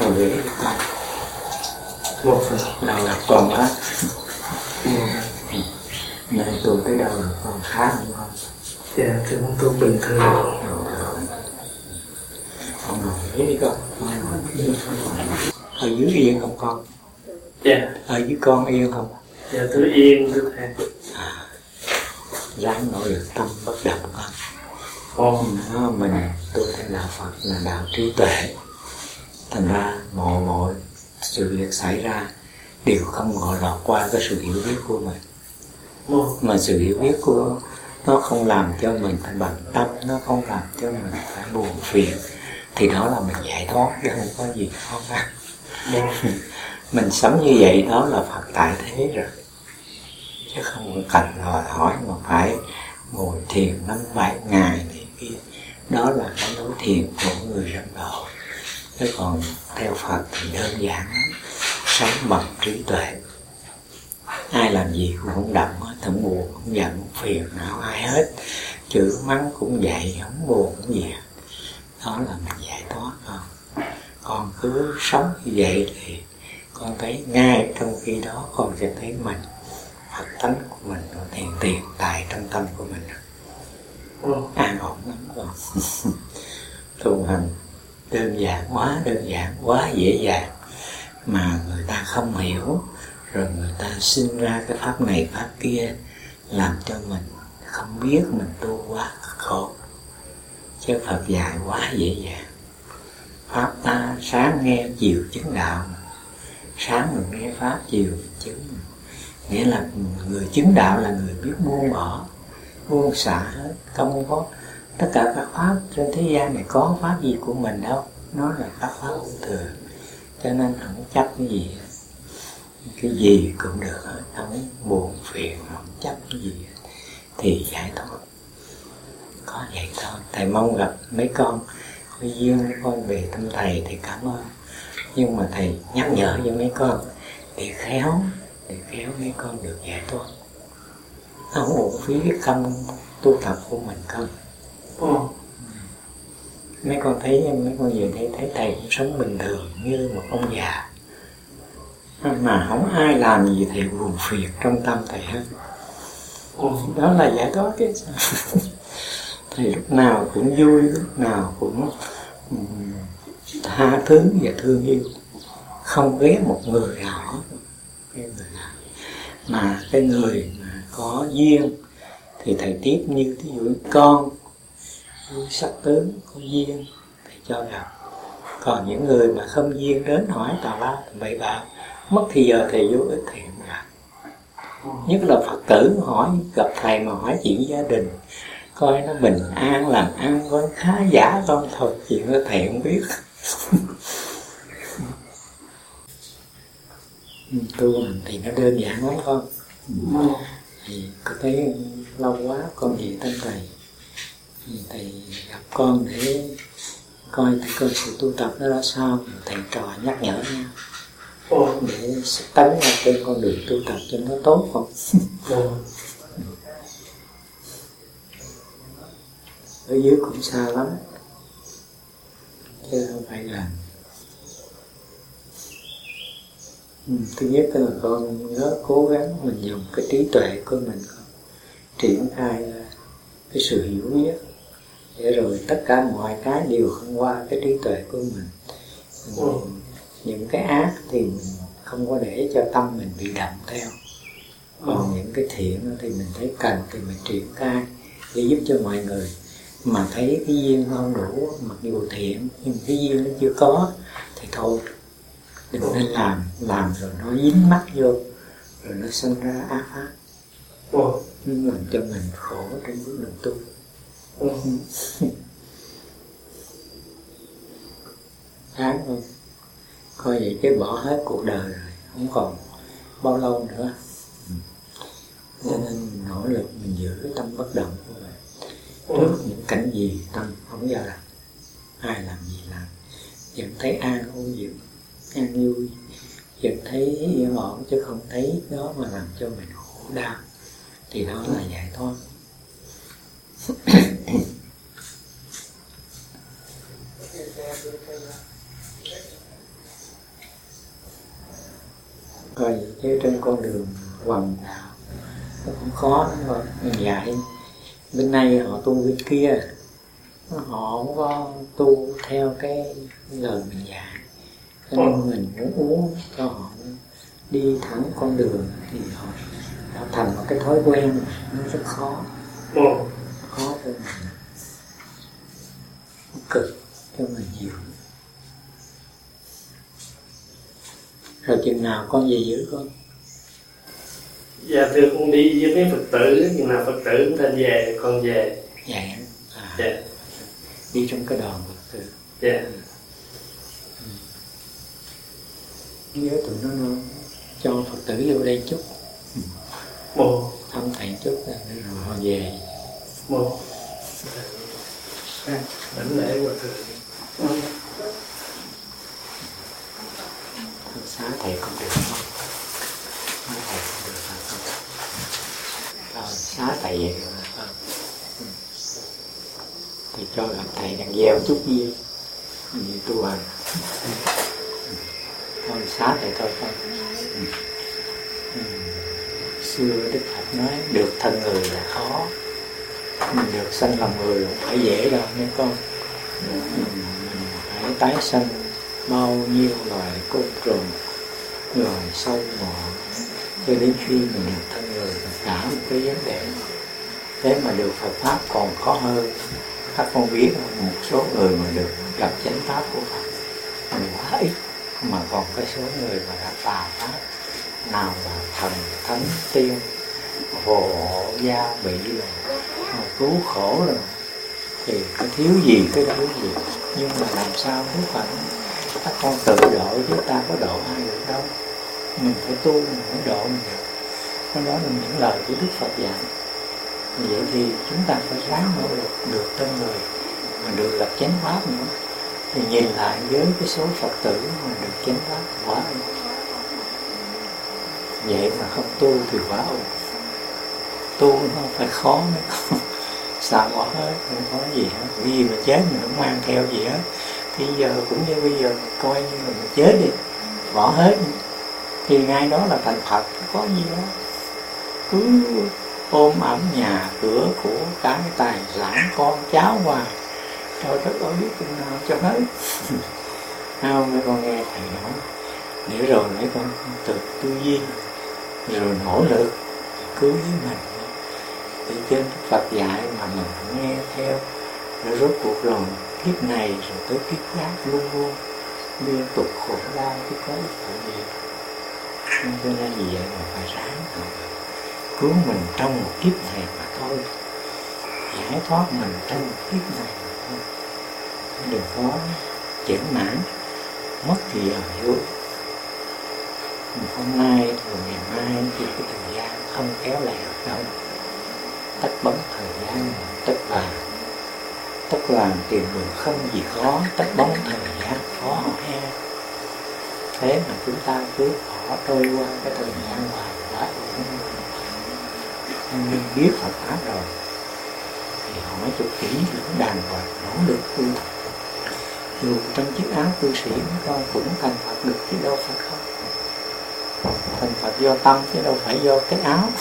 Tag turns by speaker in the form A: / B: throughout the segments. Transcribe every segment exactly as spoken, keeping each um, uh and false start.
A: đầu ghế con một đầu là còn á, nên tôi tới đâu là còn khá hơn con.
B: Dạ thưa con tu bình thường.
A: Con ngồi ghế đi con. Ở dưới yên không con?
B: Dạ.
A: Ở dưới con yên không?
B: Dạ tôi yên thưa thầy.
A: À, ráng nỗ lực tâm bất động con.
B: Con
A: nó mình tôi theo đạo Phật là đạo trí tuệ, thành ra mọi mọi sự việc xảy ra đều không ngộ lọt qua cái sự hiểu biết của mình.
B: Con.
A: Mà sự hiểu biết của nó không làm cho mình phải bận tâm, nó không làm cho mình phải buồn phiền, thì đó là mình giải thoát chứ không có gì khó khăn. Mình sống như vậy đó là Phật tại thế rồi, chứ không cần đòi hỏi mà phải ngồi thiền năm bảy ngày thì kia. Đó là cái lối thiền của người râm độ. Chứ còn theo Phật thì đơn giản lắm, sống bằng trí tuệ. Ai làm gì cũng không động, không buồn, không giận, không phiền não ai hết. Chửi mắng cũng vậy, không buồn cũng gì. Đó là mình giải thoát không? Con cứ sống như vậy thì con thấy ngay trong khi đó con sẽ thấy mình, Phật tánh của mình, thiền tiền tại trong tâm của mình. An ổn lắm con. Tu hành đơn giản quá, đơn giản quá dễ dàng mà người ta không hiểu, rồi người ta sinh ra cái pháp này pháp kia làm cho mình không biết mình tu quá khổ. Chứ Phật dạy quá dễ dàng. Pháp ta sáng nghe chiều chứng đạo, sáng mình nghe pháp chiều chứng. Nghĩa là người chứng đạo là người biết buông bỏ, buông xả hết, không có tất cả các pháp trên thế gian này có pháp gì của mình đâu, nó là các pháp vô thường, cho nên không chấp cái gì, cái gì cũng được hết, không buồn phiền, không chấp cái gì thì giải thoát. Có vậy thôi. Thầy mong gặp mấy con có duyên mấy con về thăm thầy thì cảm ơn, nhưng mà thầy nhắc nhở cho mấy con để khéo, để khéo mấy con được giải thoát, không uổng phí cái công tu tập của mình không.
B: Ừ.
A: Mấy con thấy mấy con về đây thấy thầy cũng sống bình thường như một ông già, mà không ai làm gì thầy buồn phiền trong tâm thầy hết.
B: Ừ.
A: Đó là giải thoát cái thầy lúc nào cũng vui, lúc nào cũng um, tha thứ và thương yêu, không ghét một người nào hết. Cái người nào mà cái người mà có duyên thì thầy tiếp như ví dụ con sắc tướng có duyên thầy cho gặp. Còn những người mà không duyên đến hỏi tào lao bậy bạ, mất thì giờ thầy vô ích thì không gặp. Nhất là Phật tử hỏi gặp thầy mà hỏi chuyện gia đình, coi nó bình an làm ăn coi khá giả không, thôi chuyện đó thầy không biết. Tu hành thì nó đơn giản lắm con. Thì có thấy lâu quá con về thăm thầy, thì thầy gặp con để coi thầy coi sự tu tập nó ra sao, thầy trò nhắc nhở nhau để tấn ra trên con đường tu tập cho nó tốt không. Ở dưới cũng xa lắm chứ không phải là. Ừ, thứ nhất là con nhớ cố gắng mình dùng cái trí tuệ của mình con triển khai cái sự hiểu biết, để rồi tất cả mọi cái đều không qua cái trí tuệ của mình. Ừ. Những cái ác thì mình không có để cho tâm mình bị động theo, còn ừ. những cái thiện thì mình thấy cần thì mình triển khai để giúp cho mọi người. Mà thấy cái duyên không đủ, mặc dù thiện nhưng cái duyên nó chưa có thì thôi, đừng nên làm, làm rồi nó dính mắt vô, rồi nó sinh ra ác pháp, nó làm cho mình khổ trên bước đường tu. Tháng không? Coi vậy chứ bỏ hết cuộc đời rồi, không còn bao lâu nữa. Cho nên nỗ lực mình giữ cái tâm bất động của mình. Trước những cảnh gì tâm không giờ làm, ai làm gì làm, vẫn thấy an vui, an vui, vẫn thấy yên ổn, chứ không thấy đó mà làm cho mình khổ đau, thì đó là giải thoát. Rồi chứ trên con đường hoàng đạo nó cũng khó lắm rồi. Mình dạy bên này họ tu bên kia, họ không có tu theo cái lời mình dạy, cho nên mình muốn uống cho họ đi thẳng con đường thì họ đã thành một cái thói quen, nó rất khó, khó cho mình, nó cực cho mình nhiều. Rồi chừng nào con về giữ con?
B: Dạ thưa con đi với mấy Phật tử, chừng nào Phật tử ta về con về.
A: Vậy à,
B: dạ.
A: Đi trong cái đoàn Phật tử.
B: Dạ.
A: Ừ. Nhớ tụi nó, nó cho Phật tử vô đây chút,
B: một
A: thăm thầy chút rồi họ về.
B: Một đảnh lễ Hòa thượng.
A: Xá thầy không được không? Xá thầy không được không? Rồi xá thầy vậy được không? Ừ. Thì cho gặp thầy đang gieo chút gì gì tu hành. Thôi xá thầy thôi không? Ừ. Ừ. Xưa Đức Phật nói được thân người là khó, mình được sanh làm người không phải dễ đâu mấy con. Mình, mình phải tái sanh bao nhiêu loài côn trùng, loài sâu mọ, cho đến khi mình được thân người là cả một cái vấn đề. Thế mà được Phật pháp còn khó hơn. Các con biết một số người mà được gặp chánh pháp của Phật mình quá ít, mà còn cái số người mà đã tà pháp, nào là thần thánh tiên hộ gia bị rồi cứu khổ rồi thì có thiếu gì cái đó gì. Nhưng mà làm sao nếu phải các con tự độ chứ ta có độ ai được đâu. Mình phải tu, mình phải độ mình được. Đó là những lời của Đức Phật dạy. Vậy thì chúng ta phải ráng nỗ lực được thân người mà được gặp chánh pháp nữa. Thì nhìn lại với cái số Phật tử mà được chánh pháp quá ư. Vậy mà không tu thì quá ư. Tu nó phải khó mới không. Sao bỏ hết, không có gì hết. Vì mà chết mình không mang theo gì hết. Thì giờ cũng như bây giờ coi như là mình chết đi, bỏ hết thì ngay đó là thành Phật, không có gì đó. Cứ ôm ẩm nhà cửa của cái tài sản con cháu hoài, trời đất ơi biết chừng nào cho hết. Không, mấy con nghe thầy nói để rồi mấy con tự tư duy rồi nỗ lực cứu với mình. Để trên Phật dạy mà mình nghe theo, rồi rốt cuộc rồi kiếp này rồi tới kiếp khác luôn luôn liên tục khổ đau chứ có ích lợi gì. Nên cho nên vì vậy mà phải ráng rồi cứu mình trong một kiếp này mà thôi, giải thoát mình trong một kiếp này mà thôi. Đừng có chểnh mãn, mất thì giờ vô. Hôm nay rồi ngày mai thì cái thời gian không kéo lại được đâu. Tách bóng thời gian, tách vàng, tách vàng tìm đường không gì khó, tách bóng thời gian khó he. Thế mà chúng ta cứ bỏ trôi qua cái thời gian hoài quá. Nên biết Phật pháp rồi thì hỏi cho kỹ lưỡng đàng hoàng, nỗ lực tu. Dù trong chiếc áo cư sĩ mấy con cũng thành Phật được chứ đâu phải không. Thành Phật do tâm chứ đâu phải do cái áo.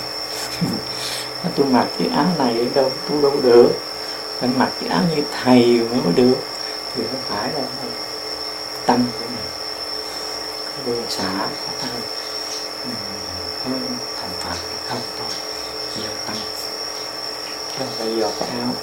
A: Tôi mặc chiếc áo này đâu, tôi đâu được. Phải mặc chiếc áo như thầy mới có được. Thì không phải đâu. Tâm của mình có đường xả, có tâm, có thành Phật hay không thôi. Do tâm, chứ không phải do cái áo.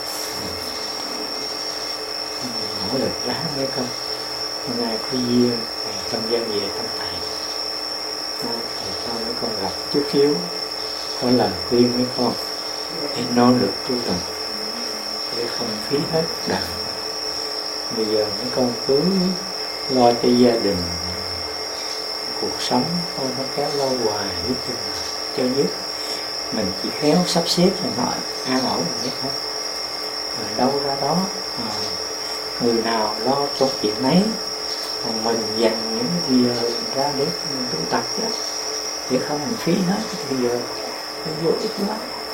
A: Nỗ lực ráng mấy con. Hôm nay có duyên trong dân về thăm thầy, thầy cho mấy con gặp chút xíu, có lời khuyên mấy con để nỗ lực tu tập để không phí hết đời. Bây giờ mấy con cứ lo cho gia đình, cuộc sống thôi nó kéo lâu hoài với chừng cho nhất mình chỉ khéo sắp xếp cho nó an ổn là nhất thôi. Rồi đâu ra đó à, người nào lo cho chuyện ấy, còn mình dành những thì giờ ra để tu tập chứ, để không mình phí hết thì giờ nó vô ích quá.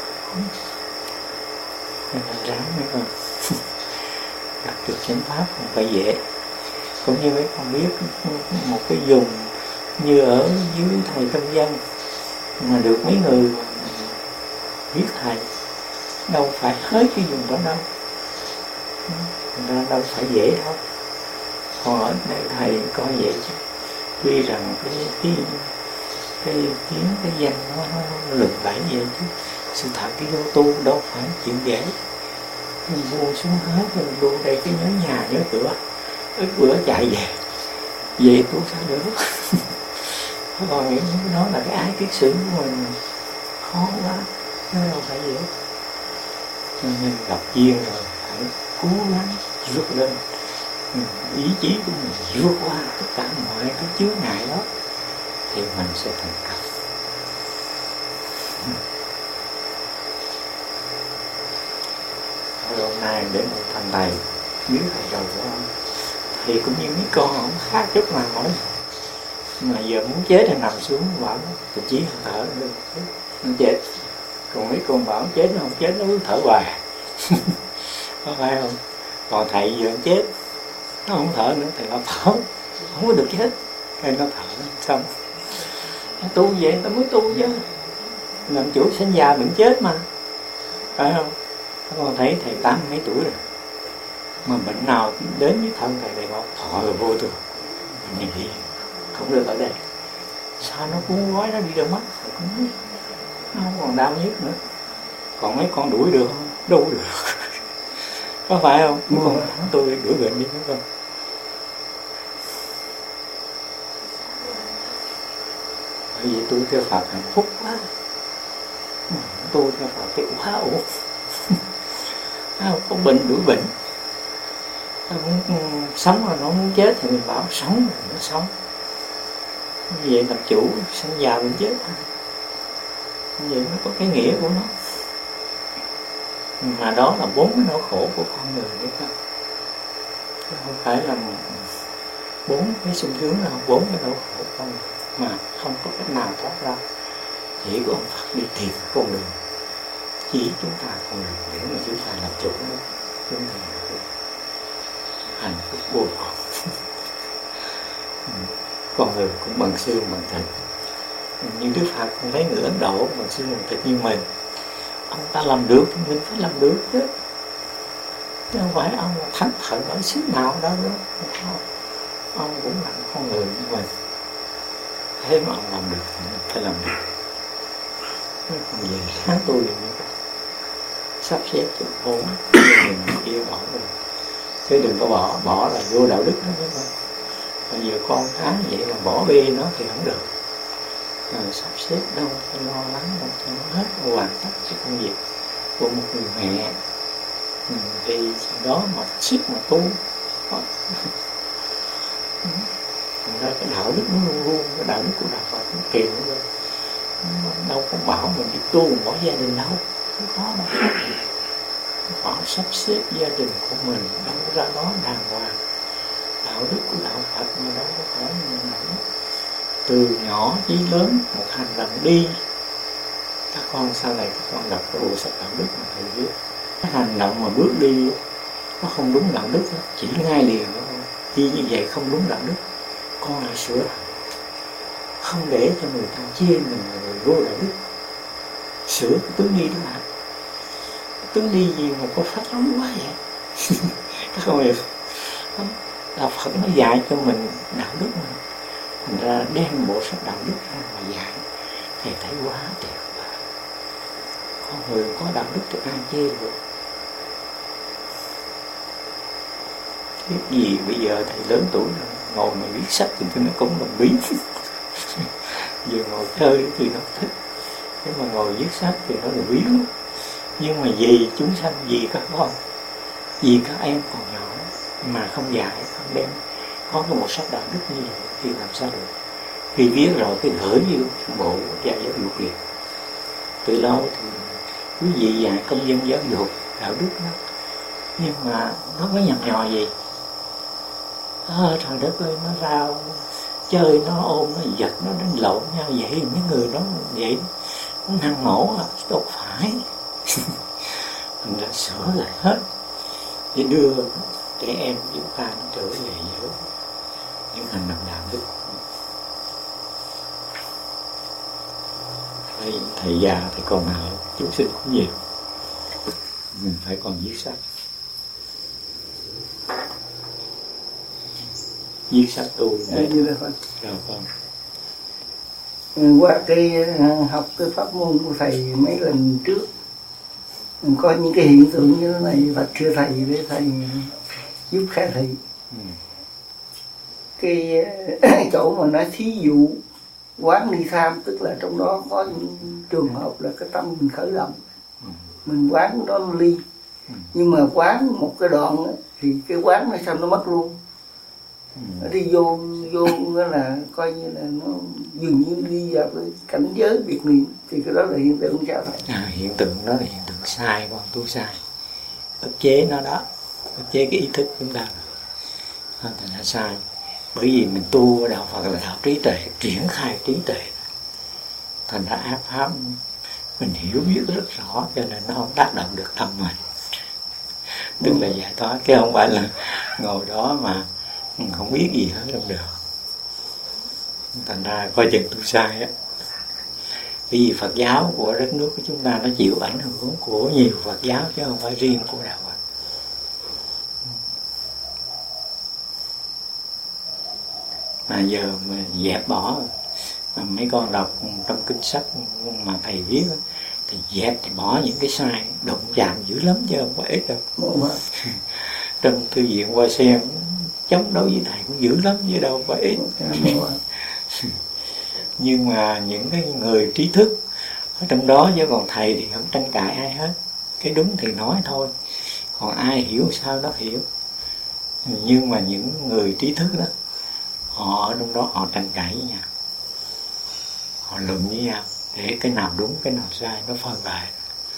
A: Nên là ráng mấy con gặp được chánh pháp không phải dễ. Cũng như mấy con biết một cái dùng Như ở dưới thầy Tân Dân mà được mấy người biết thầy, đâu phải hết cái vùng đó đâu, ra đâu phải dễ đâu. Còn ở đây thầy coi vậy chứ, tuy rằng cái cái cái tiếng cái danh nó, nó, nó lừng lẫy vậy chứ sự thật cái vô tu đâu phải chuyện dễ. Mình buông xuống hết rồi mình buông đây cái nhớ nhà nhớ cửa, ít bữa chạy về về tu sao được. Còn những cái đó là cái ái kiết sử của mình khó quá, nó đâu phải dễ. Cho nên gặp duyên rồi phải cố gắng vượt lên, ý chí của mình vượt qua tất cả mọi cái chướng ngại đó thì mình sẽ thành công. Rồi hôm nay để một thành thầy biết thầy rồi của ông thì cũng như mấy con không khác chút nào hỏi, mà giờ muốn chết thì nằm xuống bảo thì chỉ thở lên nó chết. Còn mấy con bảo chết nó không chết, nó cứ thở hoài. Có phải không? Còn thầy giờ chết nó không thở nữa thì nó thở không có được chết, hay nó thở xong. Nó tu vậy nó mới tu chứ, làm chủ sinh già bệnh chết mà, phải không? Con thấy thầy tám mấy tuổi rồi mà bệnh nào đến với thân thầy này bảo thọ là vô thường, mình nghĩ không được ở đây, sao nó cuốn gói nó đi đâu mất, nó không còn đau nhức nữa. Còn mấy con đuổi được không? Đâu được. Có phải không? Mấy con thắng tôi đuổi bệnh đi mấy con. Bởi vì tôi theo Phật hạnh phúc quá, tôi theo Phật thì quá ổn. Không có bệnh đuổi bệnh. Nó muốn sống rồi nó muốn chết thì mình bảo sống rồi nó sống. Như vậy làm chủ sinh già bệnh chết. Như vậy nó có cái nghĩa của nó. Mà đó là bốn cái nỗi khổ của con người đấy không? Chứ không phải là bốn cái sung sướng nào, bốn cái nỗi khổ của con người mà không có cách nào thoát ra. Chỉ có ông Phật đi tìm con đường, chỉ chúng ta con đường để mà chúng ta làm chủ nó, chúng ta hạnh phúc vô cùng. Con người cũng bằng xương bằng thịt, như Đức Phật cũng thấy người Ấn Độ bằng xương bằng thịt như mình. Ông ta làm được thì mình phải làm được chứ, chứ không phải ông là thánh thần ở xứ nào đâu đó. Ông cũng là con người như mình, thế mà ông làm được thì mình phải làm được. Còn về sáng tôi thì sắp xếp cho ổn, mình kia bỏ rồi, chứ đừng có bỏ bỏ là vô đạo đức đó chứ không. Bây giờ con cái vậy mà bỏ bê nó thì không được. Rồi sắp xếp đâu cho lo lắng, đâu cho nó hết hoàn tất cái công việc của một người mẹ. Ừ, thì đó mà siết mà tu. Thành ra cái đạo đức nó luôn luôn, cái đạo đức của đạo Phật nó kiềm luôn. Đâu có bảo mình đi tu bỏ gia đình đâu, không có đâu. Họ sắp xếp gia đình của mình đâu ra đó đàng hoàng. Đạo đức của đạo Phật mà đâu có phải mình nổi. Từ nhỏ chí lớn một hành động đi. Các con sau này các con đọc cái bộ sách đạo đức mà thầy viết, cái hành động mà bước đi nó không đúng đạo đức đó, chỉ ngay liền đó thôi. Khi như vậy không đúng đạo đức, con lại sửa lại, không để cho người ta chê mình là người vô đạo đức. Sửa cái tướng đi đó bạn. Tướng đi gì mà có phát lắm quá vậy. Các con hiểu không? Đạo Phật nó dạy cho mình đạo đức mà. Thành ra đem bộ sách đạo đức ra mà dạy, thầy thấy quá tuyệt vời. Con người có đạo đức thì ai chê được. Cái gì bây giờ thầy lớn tuổi rồi, ngồi mà viết sách thì nó cũng đồng bí. Giờ ngồi chơi thì nó thích, nhưng mà ngồi viết sách thì nó là bí lắm. Nhưng mà vì chúng sanh, vì các con, vì các em còn nhỏ mà không dạy, không đem có cái một sách đạo đức như vậy thì làm sao được. Khi viết rồi cái gửi vô bộ dạy giáo dục liền. Từ lâu thì quý vị dạy công dân giáo dục đạo đức đó, nhưng mà nó có nhằn nhò gì. À, trời đất ơi, nó rao chơi, nó ôm, nó giật, nó đánh lộn nhau vậy. Mấy người đó vậy nó năng nổ à, đâu phải. Mình đã sửa lại hết để đưa trẻ em chúng ta trở về với những hành động đạo đức. thầy, thầy già thì còn nợ chúng sinh cũng nhiều, mình phải còn viết sách, viết sách tu để rồi
C: con qua cái học cái pháp môn của thầy mấy lần trước, mình coi những cái hiện tượng như thế này, Phật thưa thầy để thầy giúp khai thị. Ừ. Cái chỗ mà nói thí dụ quán ly tham, tức là trong đó có những trường hợp là cái tâm mình khởi động, ừ. mình quán đó ly, ừ. nhưng mà quán một cái đoạn đó, thì cái quán nó sao nó mất luôn. Ừ. Nó đi vô vô đó là coi như là nó dường như đi vào cái cảnh giới biệt niệm, thì cái đó là hiện tượng sao thầy?
A: À, hiện tượng đó là hiện tượng sai, con tu sai, ức chế nó đó, ức chế cái ý thức chúng ta, thành ra sai. Bởi vì mình tu ở đạo Phật là đạo trí tuệ, triển khai trí tuệ, thành ra ác pháp mình hiểu biết rất rõ, cho nên nó không tác động được tâm mình, tức là giải thoát, chứ không phải là ngồi đó mà không biết gì hết không được. Thành ra coi chừng tu sai á. Bởi vì Phật giáo của đất nước của chúng ta nó chịu ảnh hưởng của nhiều Phật giáo chứ không phải riêng của đạo Phật. Mà giờ mà dẹp bỏ, mà mấy con đọc trong kinh sách mà thầy viết đó, thì dẹp thì bỏ những cái sai, đụng chạm dữ lắm chứ không có ít đâu. Trong thư viện Hoa Sen chống đối với thầy cũng dữ lắm chứ đâu có ít. Nhưng mà những cái người trí thức ở trong đó, chứ còn thầy thì không tranh cãi ai hết, cái đúng thì nói thôi, còn ai hiểu sao đó hiểu. Nhưng mà những người trí thức đó, họ ở trong đó họ tranh cãi với nhau, họ luận với nhau để cái nào đúng cái nào sai nó phân lại.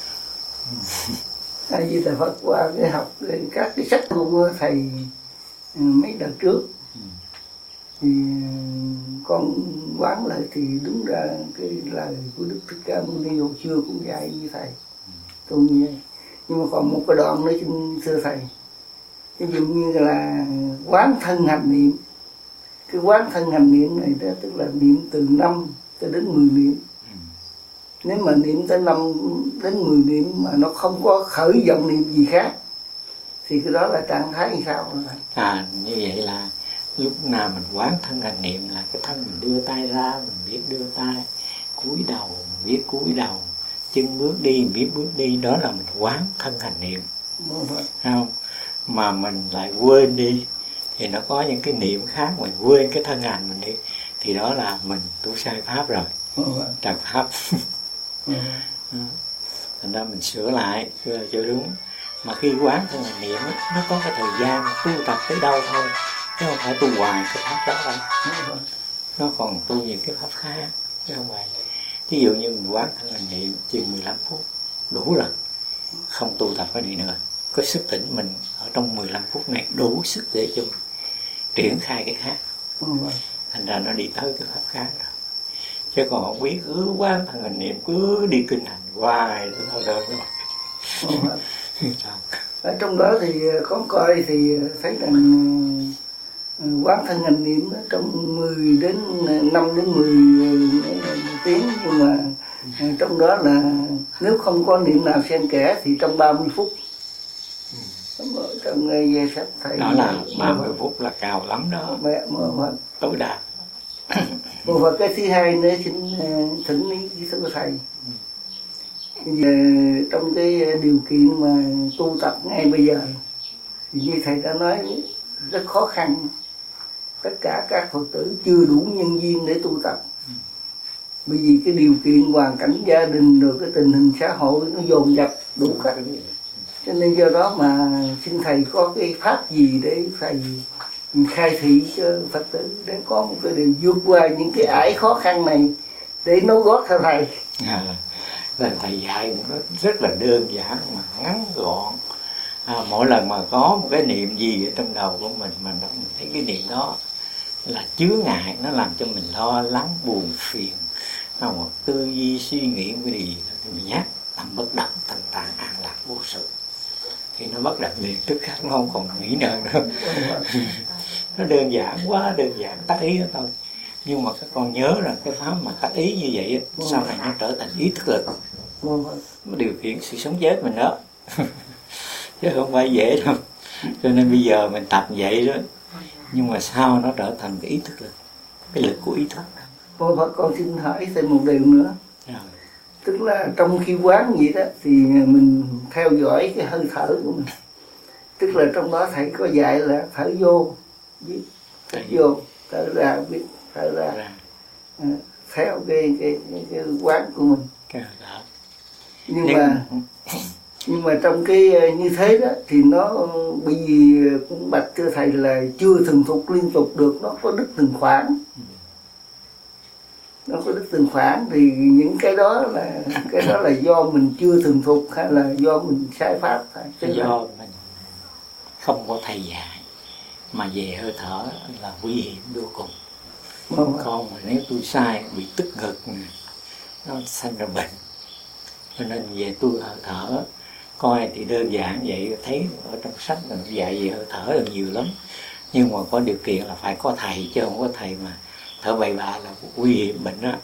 C: Tại vì thầy Phật qua cái học các cái sách của thầy mấy đợt trước, ừ. thì con quán lại thì đúng ra cái lời của Đức Thích Ca Mâu Ni hồi xưa cũng dạy như thầy, ừ. tôi nghe. Nhưng mà còn một cái đoạn nữa xin thưa thầy, ví dụ như là quán thân hành niệm. Cái quán thân hành niệm này đó, tức là niệm từ năm cho đến mười niệm. Ừ. Nếu mà niệm tới năm đến mười niệm mà nó không có khởi vọng niệm gì khác, thì cái đó là trạng thái như sao rồi?
A: À, như vậy là lúc nào mình quán thân hành niệm là cái thân mình đưa tay ra, mình biết đưa tay, cúi đầu mình biết cúi đầu, chân bước đi mình biết bước đi, đó là mình quán thân hành niệm. Không? Mà mình lại quên đi, thì nó có những cái niệm khác, mình quên cái thân hành mình đi, thì đó là mình tu sai pháp rồi, trật pháp. Thành ra mình sửa lại cho, cho đúng. Mà khi quán thân hành niệm nó có cái thời gian tu tập tới đâu thôi, chứ không phải tu hoài cái pháp đó đâu. Nó còn tu những cái pháp khác chứ không phải. Ví dụ như mình quán thân hành niệm chừng mười lăm phút đủ rồi, không tu tập cái gì nữa, có sức tỉnh mình ở trong mười lăm phút này đủ sức để cho mình triển khai cái khác. Thành ra nó đi tới cái pháp khác rồi. Chứ còn không biết cứ quán thân hành niệm, cứ đi kinh hành hoài thôi đâu đó.
C: Ở trong đó thì con coi thì thấy rằng quán thân hành niệm trong mười đến năm đến mười tiếng, nhưng mà trong đó là nếu không có niệm nào xen kẽ thì trong ba mươi phút. Trong nghe sách thầy
A: đó là ba mươi phút là cao lắm đó,
C: mẹ mà
A: tối đa.
C: Một và cái thứ hai nữa xin thỉnh ý của thầy. Giờ, trong cái điều kiện mà tu tập ngay bây giờ thì như thầy đã nói rất khó khăn, tất cả các Phật tử chưa đủ nhân duyên để tu tập, bởi vì cái điều kiện hoàn cảnh gia đình rồi cái tình hình xã hội nó dồn dập đủ cách, cho nên do đó mà xin thầy có cái pháp gì để thầy khai thị cho Phật tử để có một cái điều vượt qua những cái ải khó khăn này để nối gót theo thầy.
A: À, là thầy dạy nó rất là đơn giản mà ngắn gọn. À, mỗi lần mà có một cái niệm gì ở trong đầu của mình mà nó, mình thấy cái niệm đó là chướng ngại, nó làm cho mình lo lắng buồn phiền, nó một tư duy suy nghĩ cái gì thì mình nhắc tâm bất động thanh thản an lạc vô sự, thì nó bất động liền tức khắc, nó không còn nghĩ nữa nữa. Nó đơn giản quá, đơn giản tác ý đó thôi. Nhưng mà các con nhớ rằng cái pháp mà tác ý như vậy á, sau này nó trở thành ý thức lực, nó điều khiển sự sống chết mình đó. Chứ không phải dễ đâu. Cho nên bây giờ mình tập vậy đó, nhưng mà sau nó trở thành cái ý thức lực, cái lực của ý thức.
C: Con, con xin hỏi thêm một điều nữa.
A: Rồi.
C: Tức là trong khi quán vậy đó thì mình theo dõi cái hơi thở của mình. Tức là trong đó thầy có dạy là thở vô biết thở vô, thở ra biết thở ra, ra. À, theo cái, cái, cái, cái quán của mình.
A: Cái đó.
C: Nhưng Nên... mà nhưng mà trong cái như thế đó thì nó bởi vì cũng bạch thưa thầy là chưa thuần thục liên tục được, nó có đức từng khoảng. Nó có đức từng khoảng thì những cái đó là cái đó là do mình chưa thuần thục hay là do mình sai pháp thôi?
A: Do mình không có thầy dạy mà về hơi thở là nguy hiểm vô cùng. Vâng. Con mà nếu tôi sai bị tức ngực nó sanh ra bệnh. Cho nên về tôi hơi thở coi thì đơn giản vậy, thấy ở trong sách là dạy về hơi thở là nhiều lắm, nhưng mà có điều kiện là phải có thầy, chứ không có thầy mà thở bậy bạ là nguy hiểm bệnh đó.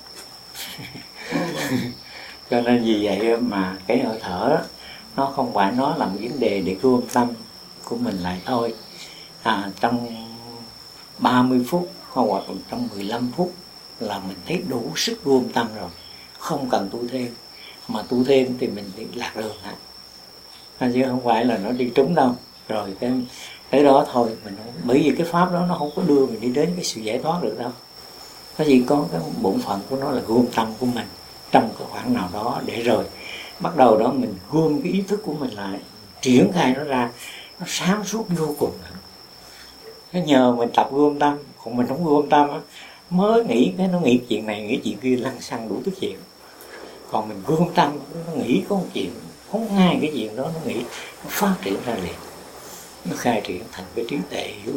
A: Cho nên vì vậy mà cái hơi thở nó không phải nó là một vấn đề để gom tâm của mình lại thôi. À, trong ba mươi phút hoặc là trong mười lăm phút là mình thấy đủ sức gom tâm rồi, không cần tu thêm. Mà tu thêm thì mình đi lạc đường hả? À, chứ không phải là nó đi trúng đâu. Rồi cái cái đó thôi mình không, bởi vì cái pháp đó nó không có đưa mình đi đến cái sự giải thoát được đâu. Nó chỉ có cái bổn phận của nó là gom tâm của mình trong cái khoảng nào đó, để rồi bắt đầu đó mình gom cái ý thức của mình lại, triển khai nó ra, nó sáng suốt vô cùng. Nó nhờ mình tập gom tâm, còn mình không gom tâm á, mới nghĩ cái nó nghĩ chuyện này nghĩ chuyện kia, lăng xăng đủ thứ chuyện. Còn mình gom tâm nó nghĩ có một chuyện, không ngay cái chuyện đó nó nghĩ, nó phát triển ra liền, nó khai triển thành cái trí tuệ hiểu.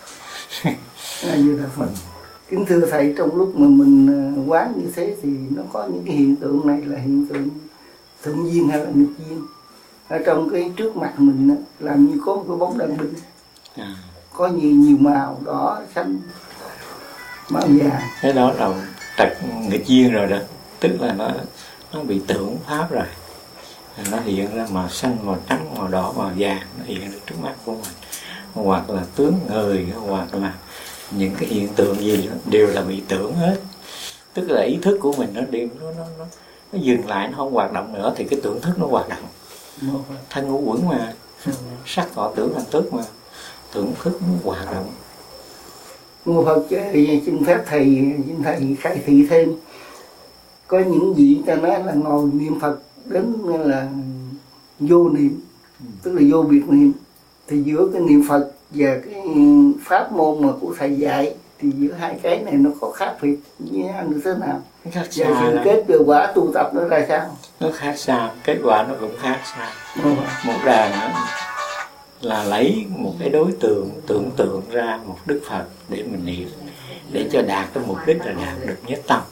C: À, như là Phật. Kính thưa thầy, trong lúc mà mình quán như thế thì nó có những cái hiện tượng này là hiện tượng thuận duyên hay là nghịch duyên. Ở trong cái trước mặt mình làm như có một cái bóng đèn pin, à. Có nhiều nhiều màu đỏ, xanh, màu vàng.
A: Cái đó là trật nghịch duyên rồi đó, tức là nó nó bị tưởng pháp rồi. Nó hiện ra màu xanh, màu trắng, màu đỏ, màu vàng, nó hiện ra trước mắt của mình. Hoặc là tướng người, hoặc là những cái hiện tượng gì đó, đều là bị tưởng hết. Tức là ý thức của mình nó đều nó, nó, nó, nó dừng lại, nó không hoạt động nữa thì cái tưởng thức nó hoạt động. Thân ngũ quẩn mà, sắc thọ tưởng hành thức mà, tưởng thức nó hoạt động.
C: Ngô Phật xin phép thầy, xin thầy khai thị thêm. Có những vị ta nói là ngồi niệm Phật đến là vô niệm, tức là vô biệt niệm, thì giữa cái niệm Phật và cái pháp môn mà của thầy dạy thì giữa hai cái này nó có khác biệt như thế nào?
A: Khác
C: xa và kết quả tu tập nó ra sao?
A: Nó khác xa, kết quả nó cũng khác xa. Ừ. Một đàn nữa là lấy một cái đối tượng tưởng tượng ra một Đức Phật để mình niệm, để cho đạt cái mục đích là đạt được nhất tâm.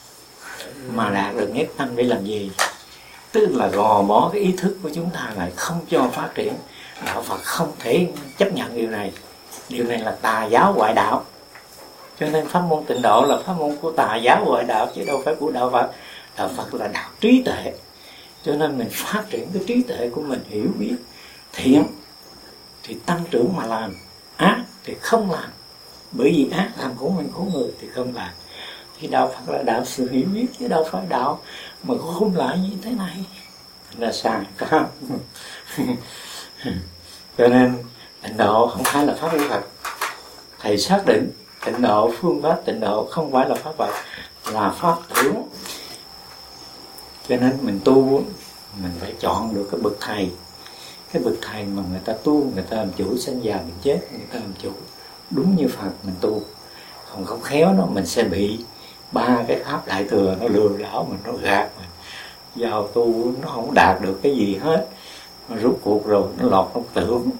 A: Mà đạt được nhất tâm để làm gì? Tức là gò bó cái ý thức của chúng ta lại, không cho phát triển. Đạo Phật không thể chấp nhận điều này. Điều này là tà giáo ngoại đạo. Cho nên pháp môn Tịnh Độ là pháp môn của tà giáo ngoại đạo, chứ đâu phải của đạo Phật. Đạo Phật là đạo trí tuệ. Cho nên mình phát triển cái trí tuệ của mình, hiểu biết thiện thì tăng trưởng mà làm, ác thì không làm. Bởi vì ác làm của mình, của người thì không làm. Thì đạo Phật là đạo sự hiểu biết, chứ đâu phải đạo mà khôn lại như thế này là sai. Cho nên Tịnh Độ không phải là pháp của Phật. Thầy xác định Tịnh Độ, phương pháp Tịnh Độ không phải là pháp Phật, là pháp tưởng. Cho nên mình tu, mình phải chọn được cái bậc thầy. Cái bậc thầy mà người ta tu, người ta làm chủ sanh già bệnh chết, người ta làm chủ đúng như Phật mình tu. Không không khéo đó mình sẽ bị ba cái pháp đại thừa nó lừa đảo mình, nó gạt mình. Vào tu nó không đạt được cái gì hết, mà rút cuộc rồi nó lọt trong tưởng.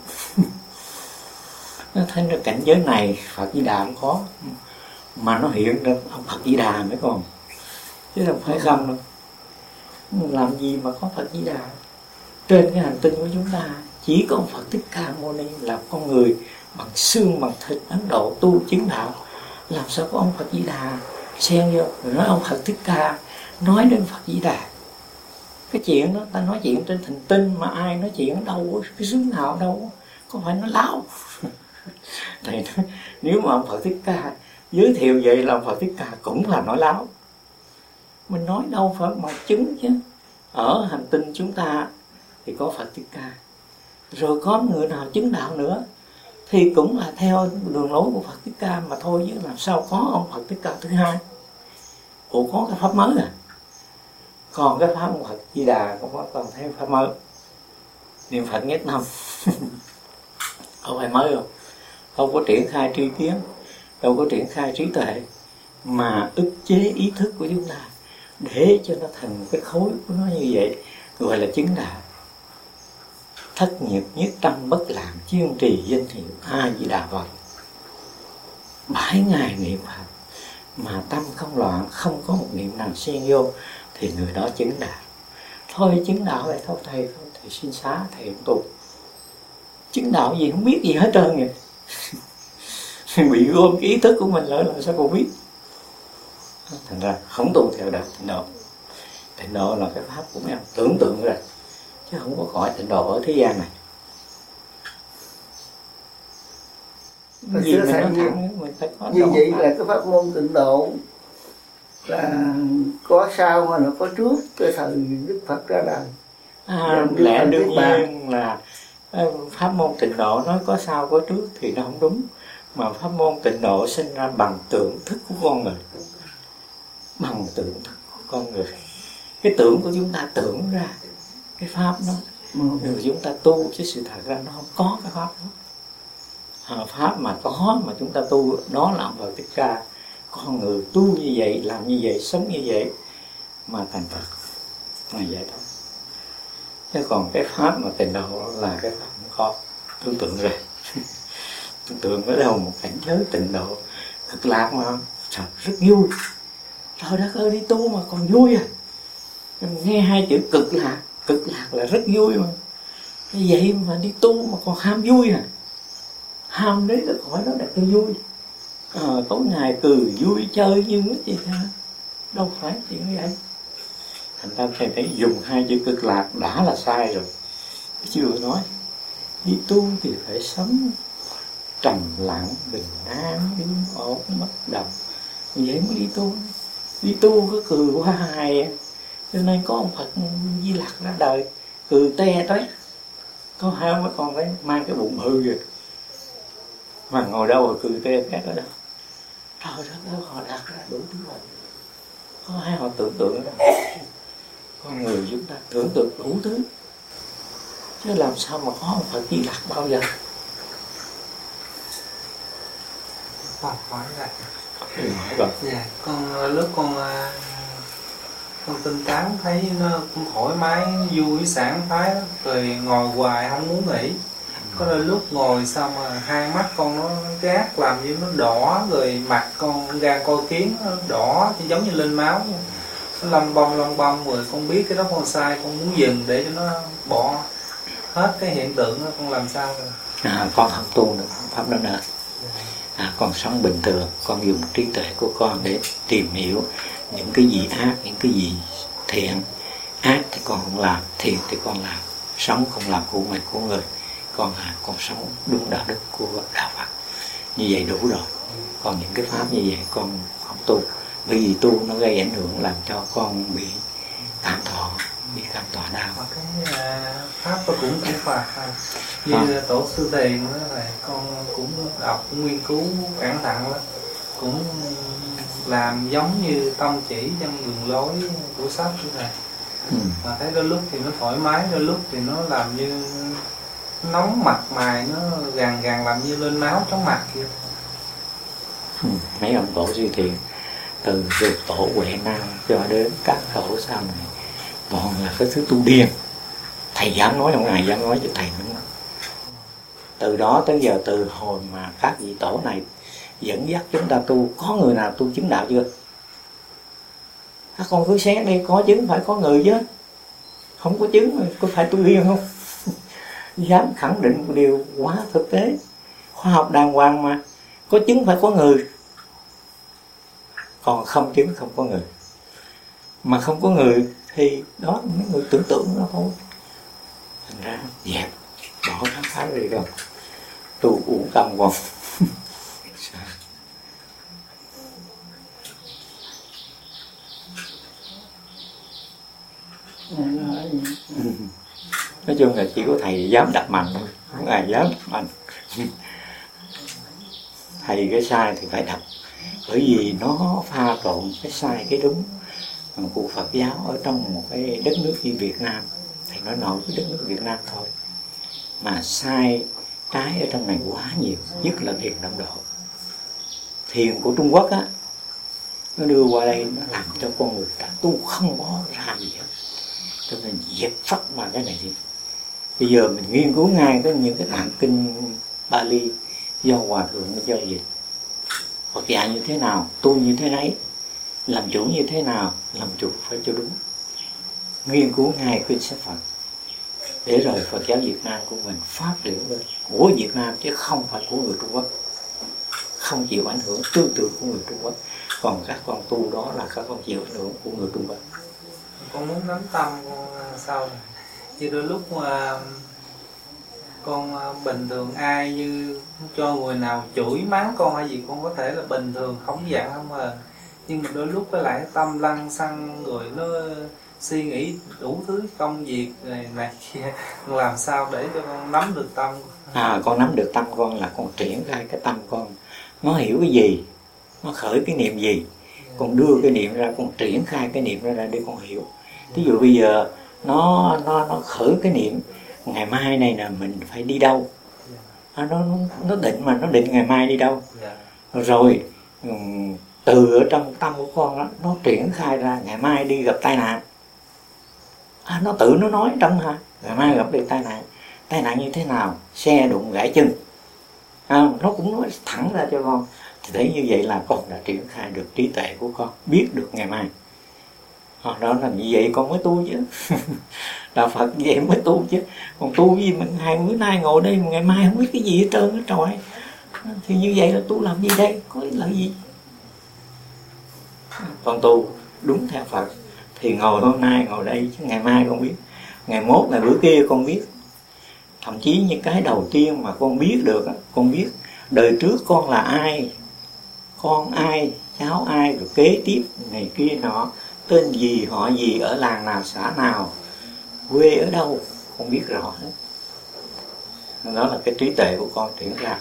A: Nó thấy cái cảnh giới này Phật Di Đà cũng có, mà nó hiện ra ông Phật Di Đà mới còn, chứ không phải không đâu. Làm gì mà có Phật Di Đà? Trên cái hành tinh của chúng ta chỉ có ông Phật Thích Ca Mâu Ni là con người bằng xương bằng thịt Ấn Độ tu chứng đạo, làm sao có ông Phật Di Đà xen vô rồi nói ông Phật Thích Ca nói đến Phật Di Đà. Cái chuyện đó ta nói chuyện trên thành tinh mà ai nói chuyện ở đâu, cái xứ nào đâu, có phải nó láo. Thầy nói nếu mà ông Phật Thích Ca giới thiệu vậy là ông Phật Thích Ca cũng là nói láo. Mình nói đâu phải mà chứng chứ. Ở hành tinh chúng ta thì có Phật Thích Ca, rồi có người nào chứng đạo nữa thì cũng là theo đường lối của Phật Thích Ca mà thôi, chứ làm sao có ông Phật Thích Ca thứ hai. Ủa có cái pháp mới à? Còn cái pháp ông Phật Di Đà cũng có còn thêm pháp mới, niệm Phật nhất năm. Không phải mới không, không có triển khai tri kiến, đâu có triển khai trí tuệ, mà ức chế ý thức của chúng ta để cho nó thành cái khối của nó như vậy, gọi là chứng đạo. Thất nghiệp nhất tâm bất lạc, chuyên trì danh hiệu A Di Đà Phật. Bảy ngày niệm Phật mà tâm không loạn, không có một niệm nào xen vô, thì người đó chứng đạo. Thôi chứng đạo vậy thôi thầy, không thầy xin xá, thầy không tu. Chứng đạo gì không biết gì hết trơn vậy. Bị gom cái ý thức của mình lỡ làm sao còn biết. Thành ra không tu theo đạo tịnh độ. Tịnh độ là cái pháp của mấy ông tưởng tượng rồi, chứ không có khỏi tịnh độ ở thế gian này.
C: Gì mình nói thẳng, mình phải có như vậy là cái pháp môn tịnh độ là có sau mà nó có trước cái thời Đức Phật ra đời.
A: À, lẽ đương nhiên là pháp môn tịnh độ nói có sau có trước thì nó không đúng. Mà pháp môn tịnh độ sinh ra bằng tưởng thức của con người, bằng tưởng thức của con người. Cái tưởng của chúng ta tưởng ra cái pháp đó, rồi chúng ta tu, chứ sự thật ra nó không có cái pháp đó. À, pháp mà có mà chúng ta tu đó là ông Phật Thích Ca. Con người tu như vậy, làm như vậy, sống như vậy mà thành Phật là vậy thôi. Chứ còn cái pháp mà tịnh độ là cái pháp không có. Tưởng tượng rồi. Tưởng tượng ở đâu một cảnh giới tịnh độ cực lạc mà thật rất vui. Trời đất ơi, đi tu mà còn vui à. Nghe hai chữ cực lạc, cực lạc là rất vui mà. Vậy mà đi tu mà còn ham vui à. Ham đấy là khỏi đó là cái vui. À, tối ngày cười vui chơi như mất gì cả. Đâu phải chuyện như vậy. Thành ra thầy thấy dùng hai chữ cực lạc đã là sai rồi. Chưa nói đi tu thì phải sống trầm lặng, bình an, yên ổn, bất động. Vậy mới đi tu. Đi tu có cười quá hài. Cho nên có ông Phật Di Lặc ra đời cười te tới. Có hai mấy con phải mang cái bụng hư rồi mà ngồi đâu rồi cười te té ở đâu. Trời đất, họ đặt ra đủ thứ rồi. Có ai họ tưởng tượng đó. Con người chúng ta tưởng tượng đủ thứ, chứ làm sao mà có ông Phật Di Lặc bao giờ.
D: Hỏi hỏi lại.
A: Hỏi rồi.
D: Dạ, con lúc con con tinh tán thấy nó cũng thoải mái, vui, sảng khoái đó. Rồi ngồi hoài không muốn nghỉ. Có đôi lúc ngồi xong mà hai mắt con nó gác làm như nó đỏ, rồi mặt con gan coi kiến nó đỏ giống như lên máu. Nó lông bông lông bông, rồi con biết cái đó con sai, con muốn dừng để cho nó bỏ hết cái hiện tượng đó, con làm sao rồi?
A: À, con không tu được pháp đó nữa. À, con sống bình thường, con dùng trí tuệ của con để tìm hiểu những cái gì ác, những cái gì thiện. Ác thì con không làm, thiện thì con làm. Sống không làm của mình, của người. Con là con sống đúng đạo đức của đạo Phật. Như vậy đủ rồi. Còn những cái pháp như vậy con không tu. Bởi vì tu nó gây ảnh hưởng làm cho con bị cảm thọ, bị cảm thọ đau.
D: Cái uh, pháp nó cũng cũng phạt như à. Tổ sư Thiền đó là con cũng đọc cũng nghiên cứu cẩn thận lắm, cũng làm giống như tông chỉ trong đường lối của sách như này. Ừ. Mà thấy đôi lúc thì nó thoải mái, đôi lúc thì nó làm như nóng mặt mày, nó gàn gàn làm như lên máu trong mặt kia.
A: Ừ. Mấy ông tổ sư Thiền từ từ tổ Huệ Năng cho đến các tổ sau này toàn là cái thứ tu điên. Thầy dám nói, không ai dám nói cho thầy nữa. Từ đó tới giờ, từ hồi mà các vị tổ này dẫn dắt chúng ta tu, có người nào tu chứng đạo chưa? Các con cứ xét đi, có chứng phải có người chứ. Không có chứng có phải tu điên không? Dám khẳng định một điều quá thực tế, khoa học đàng hoàng mà. Có chứng phải có người. còn không chứng không có người. Mà không có người thì đó mấy người tưởng tượng nó thôi. Thành ra dẹp bỏ khám phá đi rồi tu uổng tâm còn. Nói chung là chỉ có thầy dám đập mạnh thôi, không ai dám đập mạnh. Thầy cái sai thì phải đập, bởi vì nó pha trộn cái sai cái đúng của Phật giáo ở trong một cái đất nước như Việt Nam. Thầy nói nổi cái đất nước Việt Nam thôi mà sai trái ở trong này quá nhiều, nhất là thiền Đông Độ. Thiền của Trung Quốc á, nó đưa qua đây nó làm cho con người ta tu không có ra gì hết, cho nên dẹp phắt vào cái này đi. Bây giờ mình nghiên cứu ngay cái những cái tạng kinh Bali do Hòa Thượng do dịch, Phật dạy như thế nào tu như thế đấy, làm chủ như thế nào làm chủ phải cho đúng. Nghiên cứu ngay kinh sách Phật để rồi Phật giáo Việt Nam của mình phát triển lên, của Việt Nam chứ không phải của người Trung Quốc, không chịu ảnh hưởng tư tưởng của người Trung Quốc. Còn các con tu đó là các con chịu ảnh hưởng của người Trung Quốc.
D: Con muốn nắm tâm con sau này, chứ đôi lúc mà con bình thường ai như cho người nào chửi mắng con hay gì con có thể là bình thường không giận không à, nhưng mà đôi lúc với lại tâm lăng xăng rồi nó suy nghĩ đủ thứ công việc này này kia, làm sao để cho con nắm được tâm?
A: À, con nắm được tâm con là con triển khai cái tâm con, nó hiểu cái gì, nó khởi cái niệm gì, con đưa cái niệm ra, con triển khai cái niệm ra, ra để con hiểu. Ví dụ bây giờ nó nó nó khởi cái niệm ngày mai này là mình phải đi đâu, à, nó nó định mà nó định ngày mai đi đâu, rồi từ ở trong tâm của con đó, nó triển khai ra ngày mai đi gặp tai nạn, à, nó tự nó nói trong ha, ngày mai gặp được tai nạn, tai nạn như thế nào, xe đụng gãy chân, à, nó cũng nói thẳng ra cho con. Thì thấy như vậy là con đã triển khai được trí tuệ của con, biết được ngày mai. À, đó là như vậy con mới tu chứ. Đạo Phật vậy mới tu chứ. Còn tu gì mình hai bữa nay ngồi đây ngày mai không biết cái gì hết trơn hết trọi, thì như vậy là tu làm gì đây, có lợi gì? Con tu đúng theo Phật thì ngồi hôm nay ngồi đây chứ ngày mai con biết, ngày mốt ngày bữa kia con biết. Thậm chí những cái đầu tiên mà con biết được, con biết đời trước con là ai, con ai, cháu ai, rồi kế tiếp này kia nọ, tên gì, họ gì, ở làng nào, xã nào, quê ở đâu, con biết rõ hết. Đó là cái trí tuệ của con triển ra.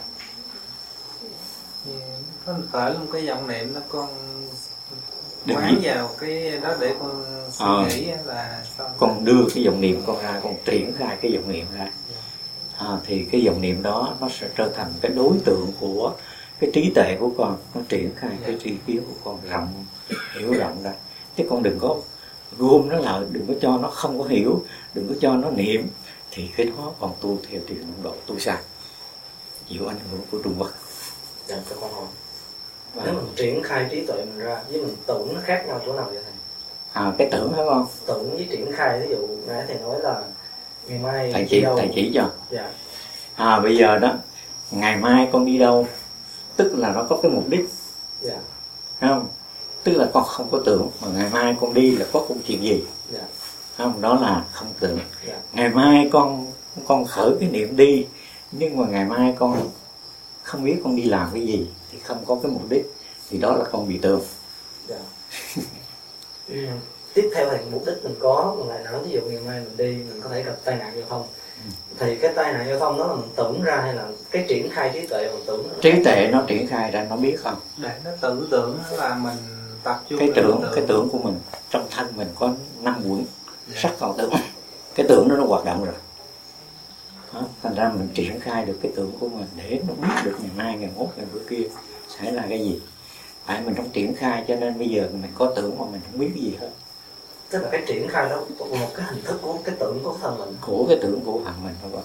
D: Có phải một cái vọng niệm đó con
A: quán
D: vào cái đó để con suy
A: à,
D: nghĩ là sao?
A: Con đưa cái vọng niệm con ra, con triển khai cái vọng niệm ra, à, thì cái vọng niệm đó nó sẽ trở thành cái đối tượng của cái trí tuệ của con, nó triển khai cái tri kiến của con rộng, hiểu rộng ra. Chứ con đừng có gom nó lại, đừng có cho nó không có hiểu, đừng có cho nó niệm, thì cái đó còn tu theo tiền Đông Độ, tu sai, chịu ảnh hưởng của Trung Quốc.
E: Dạ, cho con hỏi. Nếu mình triển khai trí tuệ mình ra với mình tưởng nó khác nhau chỗ nào vậy thầy?
A: À, cái tưởng hả con?
E: Tưởng với triển khai, ví dụ nãy thầy nói là ngày mai
A: thầy chỉ
E: đâu?
A: Thầy chỉ cho.
E: Dạ.
A: À, bây giờ đó, ngày mai con đi đâu, tức là nó có cái mục đích.
E: Dạ.
A: Không? Tức là con không có tưởng, mà ngày mai con đi là có công chuyện gì.
E: Dạ.
A: Không? Đó là không tưởng.
E: Dạ.
A: Ngày mai con con khởi cái niệm đi, nhưng mà ngày mai con không biết con đi làm cái gì, thì không có cái mục đích, thì đó là con bị tưởng.
E: Dạ. Ừ. Tiếp theo thì mục đích mình có, mình lại nói ví dụ ngày mai mình đi mình có thể gặp tai nạn giao thông, ừ. thì cái tai nạn giao thông đó là mình tưởng ra hay là cái triển khai trí tuệ mình tưởng?
A: Trí tuệ nó triển khai ra, nó biết không?
D: Để nó tự tưởng là mình tập trung
A: cái tưởng, tưởng cái tưởng của mình trong thân mình có năm quẩn, yeah. Sắc còn tưởng, cái tưởng đó nó hoạt động rồi. Đó, thành ra mình triển khai được cái tưởng của mình để nó biết được ngày mai, ngày mốt, ngày bữa kia sẽ là cái gì. Tại mình không triển khai cho nên bây giờ mình có tưởng mà mình không biết cái gì hết.
E: Tức là cái triển khai đó một cái hình thức của cái tưởng của thân mình,
A: của cái tưởng của phần mình thôi.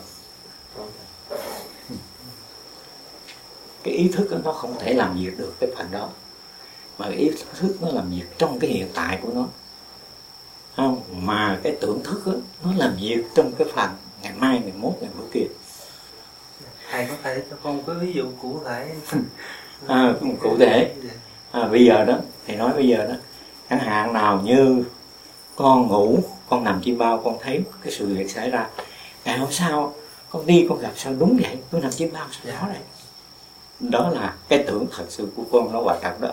A: Cái ý thức đó, nó không thể làm việc được cái phần đó, mà cái ý thức nó làm việc trong cái hiện tại của nó, không? Mà cái tưởng thức đó, nó làm việc trong cái phần ngày mai, ngày mốt, ngày bữa kia.
D: Thầy có thể cho con cái ví dụ cụ thể?
A: À, cụ thể, à, bây giờ đó Thầy nói bây giờ đó, chẳng hạn nào như con ngủ, con nằm chim bao, con thấy cái sự việc xảy ra, ngày hôm sau con đi con gặp sao đúng vậy, tôi nằm chim bao sao đó đây. Đó là cái tưởng thật sự của con nó hoạt động đó.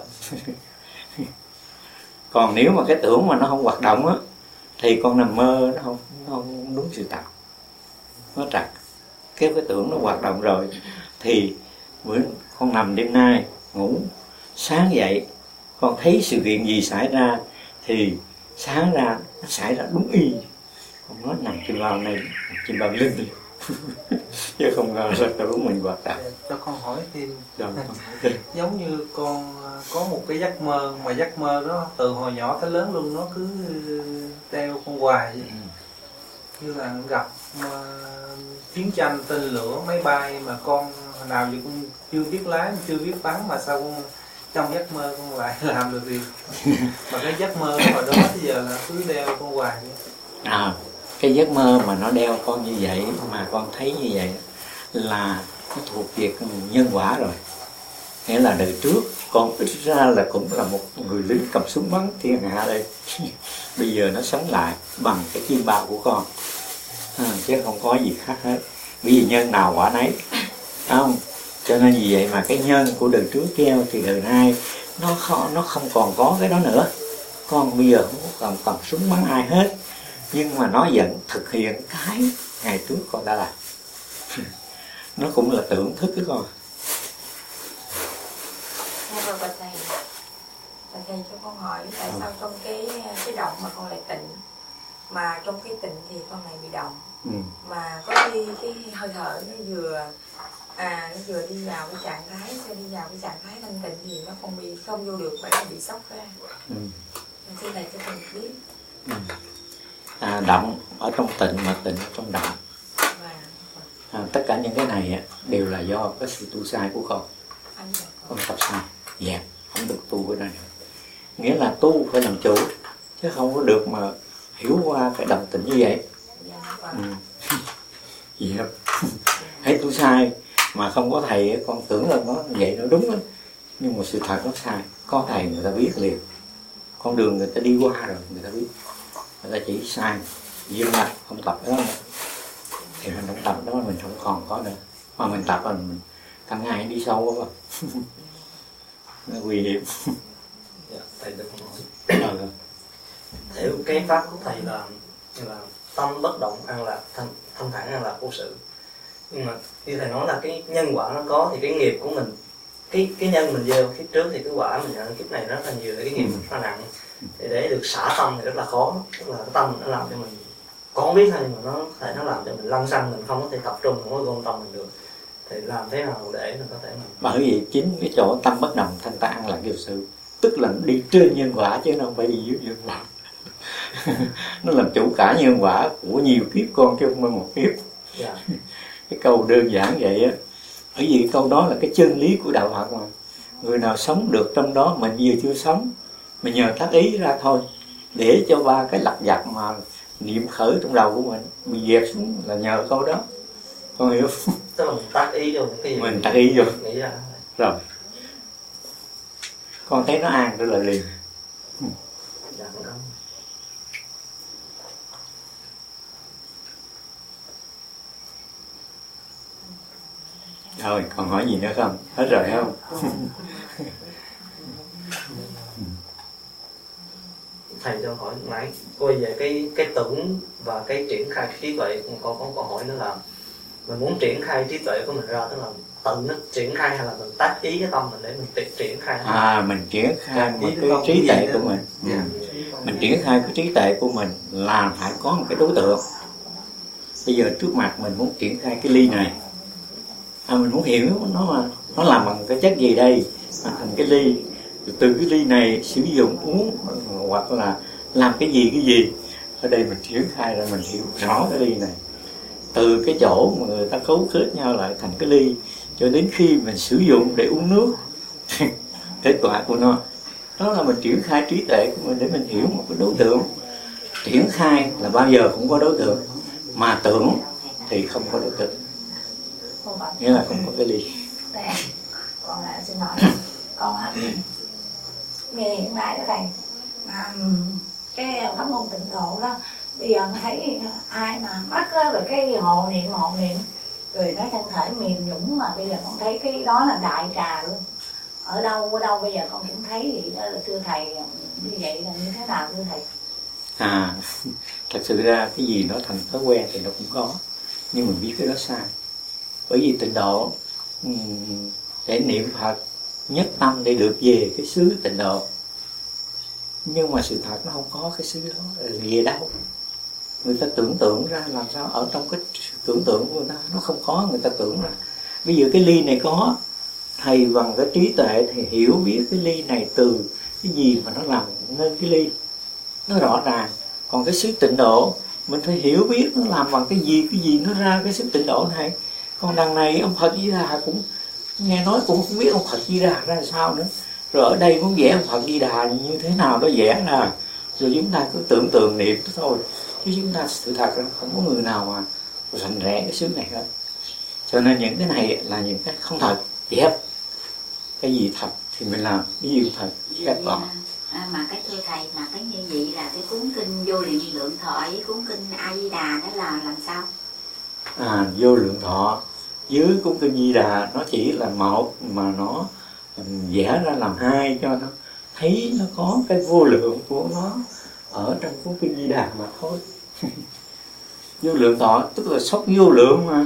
A: Còn nếu mà cái tưởng mà nó không hoạt động á, thì con nằm mơ, nó không, nó không đúng sự thật. Nó trật. Cái cái tưởng nó hoạt động rồi thì bữa con nằm đêm nay ngủ, sáng dậy con thấy sự kiện gì xảy ra thì sáng ra nó xảy ra đúng y. Con nói nằm chim bao này, chim bao linh đi. Chứ không ngờ là tưởng mình hoạt động.
D: Cho con hỏi thêm.
A: Rồi,
D: Giống như con có một cái giấc mơ, mà giấc mơ đó từ hồi nhỏ tới lớn luôn nó cứ đeo con hoài vậy. Như là gặp uh, chiến tranh, tên lửa, máy bay mà con hồi nào giờ cũng chưa biết lái, chưa biết bắn, mà sao con trong giấc mơ con lại làm được gì. Mà cái giấc mơ hồi đó bây giờ là cứ đeo con hoài vậy.
A: À, cái giấc mơ mà nó đeo con như vậy mà con thấy như vậy là nó thuộc về nhân quả rồi. Nghĩa là đời trước con ít ra là cũng là một người lính cầm súng bắn thiên hạ đây. Bây giờ nó sống lại bằng cái chim bao của con, à, chứ không có gì khác hết. Bởi vì nhân nào quả nấy, không? Cho nên vì vậy mà cái nhân của đời trước gieo thì đời nay nó không, nó không còn có cái đó nữa. Con bây giờ không còn cầm súng bắn ai hết, nhưng mà nó vẫn thực hiện cái ngày trước con đã làm. Nó cũng là tưởng thức cái con.
F: Dạ rồi bà thầy, bà thầy cho con hỏi tại sao trong cái cái động mà con lại tịnh, mà trong cái tịnh thì con lại bị động,
A: Ừ.
F: mà có khi cái hơi thở nó vừa à nó vừa đi vào cái trạng thái, sẽ đi vào cái trạng thái thanh tịnh thì nó không bị không vô được, bởi vì bị sốc ra.
A: Ừ.
F: Xin thầy cho con biết.
A: Ừ. À, động ở trong tịnh mà tịnh ở trong động.
F: Và
A: À, tất cả những cái này á, đều là do cái sự tu sai của con.
F: anh
A: Con tập sai, dạ, không được tu cái này. Nghĩa là tu phải làm chủ, chứ không có được mà hiểu qua cái động tĩnh như vậy. Ừ. Dạ. Thấy tu sai mà không có thầy, con tưởng là nó vậy nó đúng đó. Nhưng mà sự thật nó sai. Có thầy người ta biết liền. Con đường người ta đi qua rồi người ta biết. Người ta chỉ sai, dừng lại, không tập đó nữa. Thì mình không tập đó mình không còn có nữa. Mà mình tập là mình càng ngày đi sâu quá. Nó nguy hiểm.
E: Dạ, thầy được hỏi. Theo cái pháp của thầy là là tâm bất động an lạc, thanh, thanh thản an lạc vô sự. Nhưng mà như thầy nói là cái nhân quả nó có thì cái nghiệp của mình, cái cái nhân mình gieo kiếp trước thì cái quả mình nhận kiếp này rất là nhiều, thì cái nghiệp mình rất là nặng. Thì để được xả tâm thì rất là khó, tức là cái tâm nó làm cho mình có không biết thôi, nhưng mà nó thể nó làm cho mình lăng xăng, mình không có thể tập trung, không có gom tâm mình được. Thì làm thế nào để mình có thể mình...
A: Bởi vì chính cái chỗ tâm bất động thanh ta an lạc vô sự, tức là nó đi trên nhân quả chứ nó không phải đi dưới nhân quả. Nó làm chủ cả nhân quả của nhiều kiếp con chứ không phải một kiếp.
E: Yeah.
A: Cái câu đơn giản vậy á, bởi vì câu đó là cái chân lý của đạo Phật mà. Người nào sống được trong đó, mình vừa chưa sống, mình nhờ tác ý ra thôi, để cho ba cái lặt vặt mà niệm khởi trong đầu của mình bị dẹp xuống là nhờ câu đó. Con hiểu không?
E: Tức là mình tác ý vô cái gì
A: Mình tác ý vô
E: nghĩ ra
A: rồi con thấy nó an rồi là liền.
E: Dạ, con cảm ơn.
A: Rồi còn hỏi gì nữa không? Hết rồi không?
E: Thầy cho hỏi nãy quay về cái cái tưởng và cái triển khai trí tuệ, con có câu hỏi nữa là mình muốn triển khai trí tuệ của mình ra, tức là tự nó triển khai hay là mình tác ý cái tâm mình để mình triển khai?
A: À, mình triển khai một cái trí tuệ của mình. Ừ. Mình triển khai cái trí tuệ của mình là phải có một cái đối tượng. Bây giờ trước mặt mình muốn triển khai cái ly này, à, mình muốn hiểu nó nó làm bằng cái chất gì đây mà thành cái ly, từ cái ly này sử dụng uống hoặc là làm cái gì cái gì. Ở đây mình triển khai ra mình hiểu rõ cái ly này, từ cái chỗ mà người ta cấu kết nhau lại thành cái ly cho đến khi mình sử dụng để uống nước. Kết quả của nó đó là mình triển khai trí tuệ của mình để mình hiểu một cái đối tượng. Triển khai là bao giờ cũng có đối tượng, mà tưởng thì không có đối tượng, nghĩa là không có cái ly.
F: Con lại xin hỏi con ạ,
G: như hiện nay đó thầy, mà cái pháp môn tịnh độ đó, bây giờ nó thấy ai mà mắc á, rồi cái hộ niệm hộ niệm rồi nó thân thể mềm nhũng, mà bây giờ con thấy cái đó là đại trà luôn. Ở đâu ở đâu bây giờ con cũng thấy vậy đó, là thưa thầy, như vậy là như thế nào thưa thầy?
A: À, thật sự ra cái gì nó thành thói quen thì nó cũng có, nhưng mình biết cái đó sai. Bởi vì tịnh độ để niệm Phật nhất tâm để được về cái xứ tịnh độ, nhưng mà sự thật nó không có cái xứ đó. Về đâu? Người ta tưởng tượng ra làm sao? Ở trong cái tưởng tượng của người ta nó không có. Người ta tưởng ra bây giờ cái ly này có, thầy bằng cái trí tuệ thì hiểu biết cái ly này từ cái gì mà nó làm nên cái ly, nó rõ ràng. Còn cái xứ tịnh độ mình phải hiểu biết nó làm bằng cái gì, cái gì nó ra cái xứ tịnh độ này. Còn đằng này ông Phật Di Đà cũng nghe nói cũng không biết ông Phật Di Đà ra sao nữa. Rồi ở đây muốn vẽ ông Phật Di Đà như thế nào đó vẽ ra, rồi chúng ta cứ tưởng tượng niệm thôi, chứ chúng ta sự thật là không có người nào mà rành rẽ cái xứ này hết. Cho nên những cái này là những cái không thật, dẹp. Cái gì thật thì mình làm, cái gì không thật dẹp bỏ.
H: À, mà cái thưa thầy, mà cái như vậy là cái cuốn kinh Vô Lượng Lượng Thọ với cuốn kinh A Di Đà đó là làm sao?
A: À, Vô Lượng Thọ dưới cuốn kinh Di Đà nó chỉ là một, mà nó vẽ ra làm hai cho nó thấy nó có cái vô lượng của nó ở trong cuốn kinh Di Đà mà thôi. Vô Lượng Thọ tức là sốc vô lượng mà.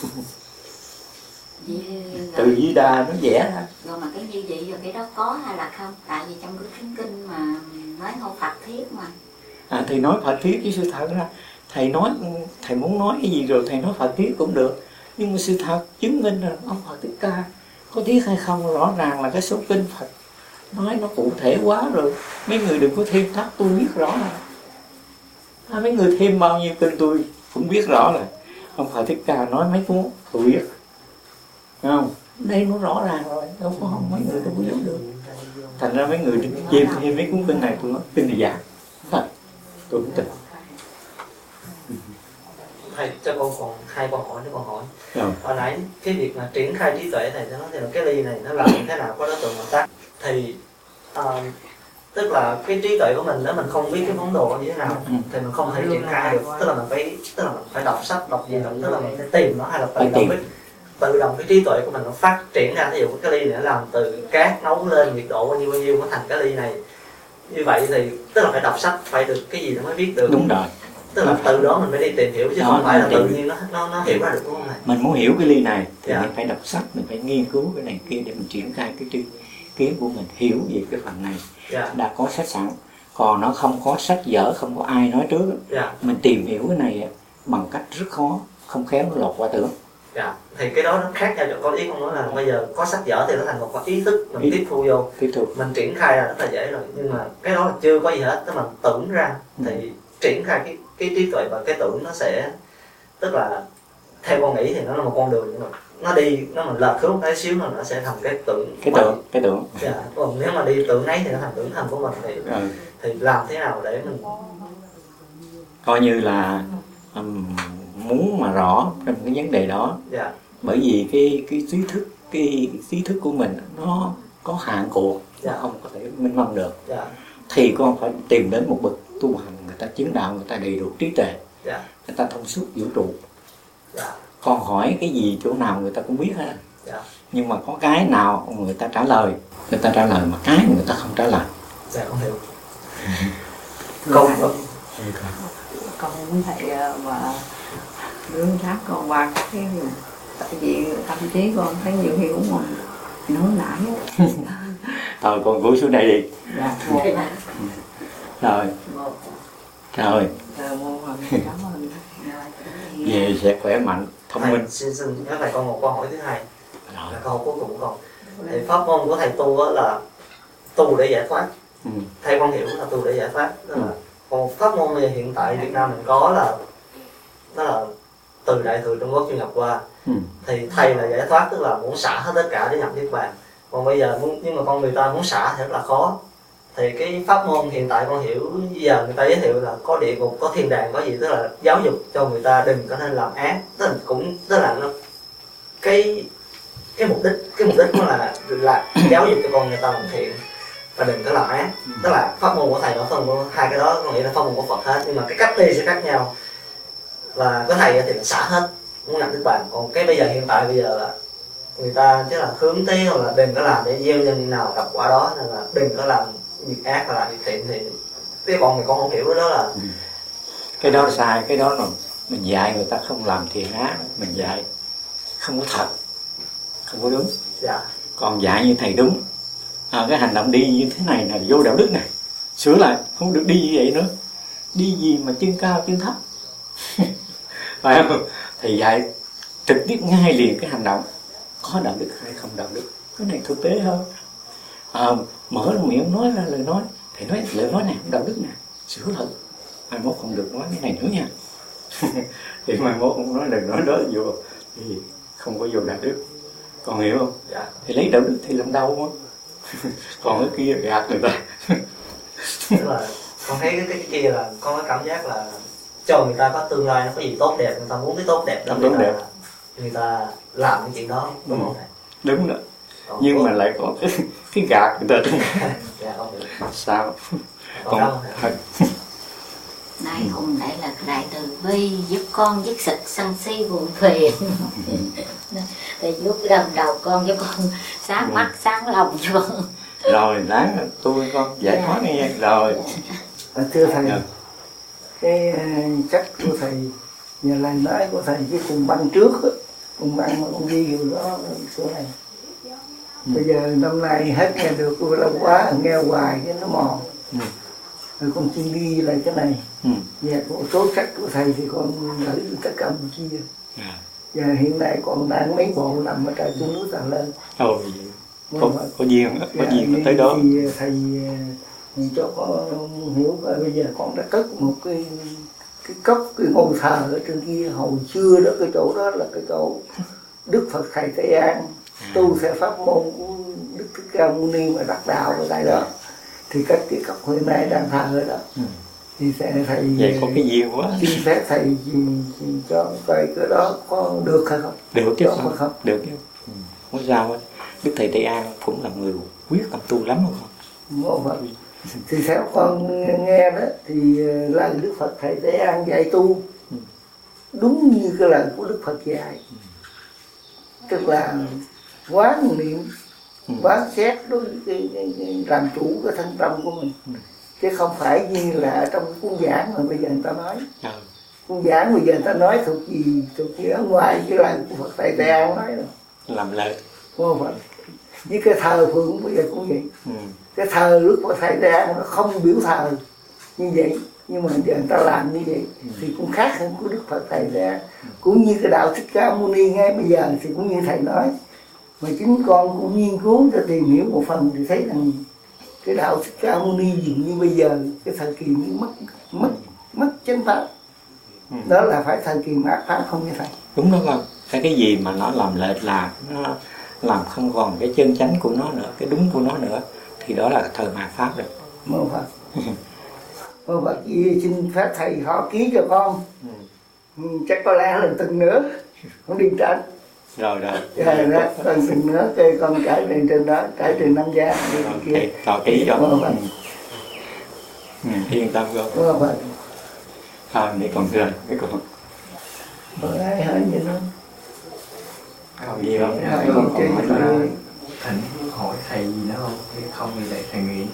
A: Từ Di Đà nó vẽ ra.
H: Rồi mà cái như vậy rồi cái đó có hay là không? Tại vì trong cái kinh kinh mà nói không Phật thuyết mà.
A: À, thầy nói Phật thuyết, chứ sự thật ra thầy nói, thầy muốn nói cái gì rồi thầy nói Phật thuyết cũng được, nhưng mà sự thật chứng minh là ông Phật Thích Ca có thuyết hay không rõ ràng là cái số kinh Phật nói nó cụ thể quá rồi. Mấy người đừng có thêm thắt, tôi biết rõ rồi. À, mấy người thêm bao nhiêu kinh tôi cũng biết rõ rồi. Ông Phật Thích Ca nói mấy cuốn tôi biết, không? Đây nó rõ ràng rồi, đâu có không mấy người đâu có biết được. Thành ra mấy người đừng chêm thêm mấy cuốn kinh này, tôi nói kinh này giả thật, tôi không tin.
E: Thầy cho con còn hai câu hỏi nữa con hỏi.
A: Ừ.
E: Hồi nãy cái việc mà triển khai trí tuệ thầy nói thì là cái ly này nó làm như thế nào, có đối tượng hợp tác thì uh, tức là cái trí tuệ của mình nếu mình không biết cái món đồ như thế nào
A: ừ.
E: thì mình không thể triển khai được. Tức là mình phải tức là mình phải đọc sách, đọc gì, tức là mình phải tìm nó, hay là tự động cái tự động cái trí tuệ của mình nó phát triển ra. Ví dụ cái ly này nó làm từ cát nấu lên nhiệt độ bao nhiêu bao nhiêu nó thành cái ly này. Như vậy thì tức là phải đọc sách, phải được cái gì nó mới biết được.
A: Đúng rồi.
E: Tức là từ đó mình mới đi tìm hiểu, chứ đó, không phải là tự nhiên nó nó nó hiểu ra được, đúng không này?
A: Mình muốn hiểu cái ly này thì
E: dạ.
A: mình phải đọc sách, mình phải nghiên cứu cái này kia để mình triển khai cái tri kiến của mình, hiểu về cái phần này.
E: Dạ.
A: Đã có sách sẵn. Còn nó không có sách vở, không có ai nói trước,
E: dạ.
A: mình tìm hiểu cái này bằng cách rất khó, không khéo nó lọt qua tưởng.
E: Dạ. Thì cái đó nó khác nhau. Có ý con nói là bây giờ có sách vở thì nó thành một cái ý thức mình tiếp thu vô,
A: tiếp thu.
E: Mình triển khai ra rất là dễ rồi, nhưng mà cái đó là chưa có gì hết. Tức là mình tưởng ra thì ừ. triển khai cái cái trí tuệ và cái tưởng nó sẽ, tức là theo con nghĩ thì nó là một con đường, nhưng mà nó đi nó mình lệch hướng cái xíu nó sẽ thành cái tưởng
A: cái tưởng cái tưởng
E: dạ. Còn nếu mà đi tưởng ấy thì nó thành tưởng thành của mình thì ừ. thì làm thế nào để mình
A: coi như là um, muốn mà rõ trong cái vấn đề đó.
E: dạ.
A: Bởi vì cái cái trí thức cái trí thức của mình nó có hạn cuộc, dạ. nó không có thể minh mông được,
E: dạ.
A: thì con phải tìm đến một bậc tu hành người ta chứng đạo, người ta đầy đủ trí tuệ,
E: dạ.
A: người ta thông suốt vũ trụ.
E: dạ.
A: Con hỏi cái gì chỗ nào người ta cũng biết hết,
E: dạ.
A: nhưng mà có cái nào người ta trả lời, người ta trả lời mà cái người ta không trả lời.
E: Dạ không hiểu. Con
I: con muốn thầy mà hướng thác con qua cái tại vì tâm trí con thấy nhiều khi cũng còn nói nãy.
A: Thôi con cúi xuống đây đi.
I: Dạ, một.
A: Rồi.
I: Một.
A: Rồi.
I: Rồi, một lần cảm ơn.
A: Về sẽ khỏe mạnh, thông
E: thầy,
A: minh.
E: Xin xin các thầy con một câu hỏi thứ hai.
A: Rồi.
E: Là câu hỏi cuối cùng của con. Thì pháp môn của thầy tu là tu để giải thoát.
A: Ừ.
E: Thầy con hiểu là tu để giải thoát. Tức là còn pháp môn này hiện tại Việt Nam mình có là đó là từ Đại thừa Trung Quốc du nhập qua. Ừ. Thì thầy là giải thoát, tức là muốn xả hết tất cả để nhập niết bàn. Còn bây giờ muốn, nhưng mà con người ta muốn xả thì rất là khó. Thì cái pháp môn hiện tại con hiểu giờ người ta giới thiệu là có địa ngục, có thiên đàng, có gì, tức là giáo dục cho người ta đừng có nên làm ác. Tức là cũng tức là nó cái cái mục đích cái mục đích nó là là giáo dục cho con người ta làm thiện. và đừng có làm ác. Tức là pháp môn của thầy và pháp môn của hai cái đó có nghĩa là pháp môn của Phật hết, nhưng mà cái cách đi sẽ khác nhau. Và có thầy thì là xả hết, muốn làm Đức Bằng. Còn cái bây giờ hiện tại bây giờ là người ta chứ là hướng tí, hoặc là đừng có làm để gieo nhân nào gặp quả đó, nên là đừng có làm việc ác và làm việc thiện. Thì cái con người con không hiểu đó là
A: cái đó sai. Cái đó là mình dạy người ta không làm thiện ác, mình dạy không có thật, không có đúng.
E: dạ.
A: Còn dạy như thầy đúng, à, cái hành động đi như thế này là vô đạo đức này, sửa lại, không được đi như vậy nữa. Đi gì mà chân cao chân thấp phải không? Thầy dạy trực tiếp ngay liền cái hành động có đạo đức hay không đạo đức, cái này thực tế hơn. À, mở miệng nói ra lời nói, thầy nói lời nói này không đạo đức nè, sửa lại, mai mốt không được nói cái này nữa nha. Thì mai mốt không nói đừng nói đó vô thì không có vô đạo đức, còn hiểu không?
E: Dạ.
A: Thì lấy đạo đức thì làm đau quá. Còn cái kia gạt người ta.
E: Tức là con thấy cái, cái kia là con có cảm giác là cho người ta có tương lai nó có gì tốt đẹp, người ta muốn cái tốt đẹp đó,
A: tốt
E: người,
A: đẹp.
E: ta, người ta làm cái chuyện đó, đúng ừ. không thầy?
A: Đúng đó.
E: Còn
A: nhưng
E: tốt.
A: Mà lại có cái, cái gạt người ta.
E: Dạ, không được.
A: Sao?
E: Còn
A: Còn
E: thật.
H: Đại hùng đại là đại từ bi, giúp con dứt sạch sân si buồn phiền. Thì giúp lần đầu con cho con sáng
A: ừ.
H: mắt sáng lòng cho con.
A: Rồi láng tôi con giải thoát nghe rồi.
C: À, thưa thầy,
A: ừ.
C: cái uh, cách của thầy và lời nói của thầy với cùng băng trước đó, cùng băng mà con ghi điều đó chỗ này. Ừ. Bây giờ năm nay hết nghe được tôi lâu quá, nghe hoài cái nó mòn. Ừ. Rồi con xin ghi lại cái này. Ừ. Và một số sách của thầy thì con gửi tất cả Campuchia. À. Và hiện nay còn đang mấy bộ nằm ở tại trên núi Tà Lên.
A: Ồ, có, có duyên, có duyên tới đó.
C: Thì thầy, thầy cho con hiểu là bây giờ con đã cất một cái cái cốc, cái ngôi thờ ở trên kia. Hồi xưa đó cái chỗ đó là cái chỗ Đức Phật Thầy Tây An tu theo pháp môn của Đức Thích Ca Mâu Ni mà đắc đạo ở tại đó. Thì các cái cốc hiện nay đang thờ ở đó. Ừ. Thì sẽ thầy
A: vậy có cái duyên quá.
C: Xin phép thầy cho coi cái đó có được hay không?
A: Được chứ không?
C: không?
A: Được chứ. Ừ. Không sao hết. Đức Thầy Tây An cũng là người quyết tâm tu lắm không?
C: Ngộ Phật. Thì theo con nghe đó thì lời Đức Phật Thầy Tây An dạy tu ừ. đúng như cái lời của Đức Phật dạy. Ừ. Tức là quán niệm, ừ. quán xét đối với cái, cái, cái, làm chủ cái thân tâm của mình. Ừ. Chứ không phải như là trong cái cuốn giảng mà bây giờ người ta nói. Ừ. Cuốn giảng bây giờ người ta nói thuộc gì, thuộc gì ở ngoài cái lời của Phật Thầy Tây An nói rồi.
A: Làm lời.
C: Ngộ Phật. Với cái thờ phượng bây giờ cũng vậy. Ừ. Cái thờ lúc mà thầy ra nó không biểu thờ như vậy, nhưng mà giờ người ta làm như vậy ừ. thì cũng khác hơn của Đức Phật Thầy ra. Ừ. Cũng như cái đạo Thích Ca Mâu Ni ngay bây giờ thì cũng như thầy nói, mà chính con cũng nghiên cứu cho tìm hiểu một phần thì thấy rằng cái đạo Thích Ca Mâu Ni dường như bây giờ cái thời kỳ như mất mất mất chánh pháp. Ừ. Đó là phải thời kỳ mạt pháp không như thầy?
A: Đúng đó không? Cái cái gì mà nó làm lệch lạc, nó làm không còn cái chân chánh của nó nữa, cái đúng của nó nữa, thì đó là thời mạt pháp rồi.
C: Mô Phật. Mô Phật xin phép thầy họ ký cho con. Ừ. Chắc có lẽ là từng nữa không đi tránh.
A: Rồi rồi.
C: Rồi đó, còn từng nữa cây con trải lên trên đó, trải trên năm giá đi
A: kia. Cho ký cho.
C: Mô Phật.
A: Ừ, yên tâm không?
C: Mô Phật.
A: Không, để còn cười, cái con.
C: Còn ai hỏi gì nữa?
A: Không gì không?
C: Hỏi gì chứ?
J: Thỉnh hỏi thầy gì nữa không? Nếu không thì lại thầy nghĩ.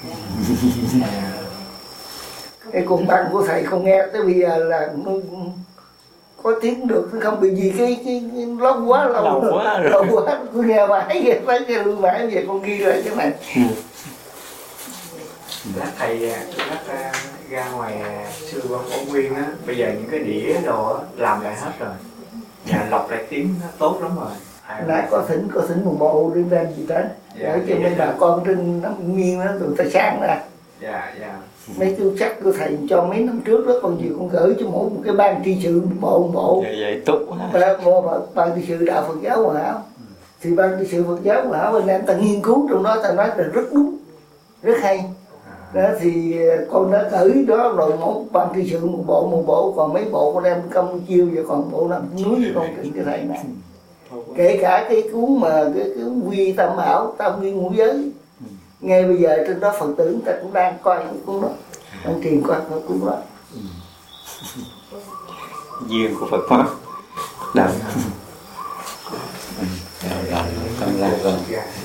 J: À...
C: Cái cung băng của thầy không nghe tới bây giờ là nó có tiếng được không? Bởi vì cái, cái, cái lâu quá lâu,
A: lâu quá rồi.
C: Lâu quá cứ nghe mãi vậy, phải nghe lưu mãi về con ghi lại cái này.
J: Lát thầy lát ra, ra ngoài sư Quán Phổ Nguyên á, bây giờ những cái đĩa đồ á làm lại hết rồi. Nhà lọc lại tiếng nó tốt lắm rồi.
C: Nãy có thỉnh có thỉnh một bộ riêng lên gì đó, dạ, để cho mấy bà con trên năm Nguyên đó tụi ta sang ra.
J: Dạ dạ.
C: Mấy chú chắc của thầy cho mấy năm trước đó, còn gì con gửi cho mỗi một cái ban tri sự một bộ một bộ.
A: Vậy, vậy tốt quá.
C: Ban tri sự đạo Phật giáo Hòa Hảo. Ừ. Thì ban tri sự Phật giáo Hòa Hảo bên em ta nghiên cứu trong đó, ta nói là rất đúng, rất hay. Đó thì con đã gửi đó rồi mỗi ban tri sự một bộ một bộ, còn mấy bộ con đem Campuchia và còn bộ nằm núi với con trình cái thầy này. Kể cả cái cuốn mà cái, cái quy tam bảo tam nguyên ngũ giới ngay bây giờ trên đó Phật tử người ta cũng đang coi những cuốn đó, đang truyền coi những cuốn đó.
A: Duyên của Phật pháp đạo. Rồi, con làm con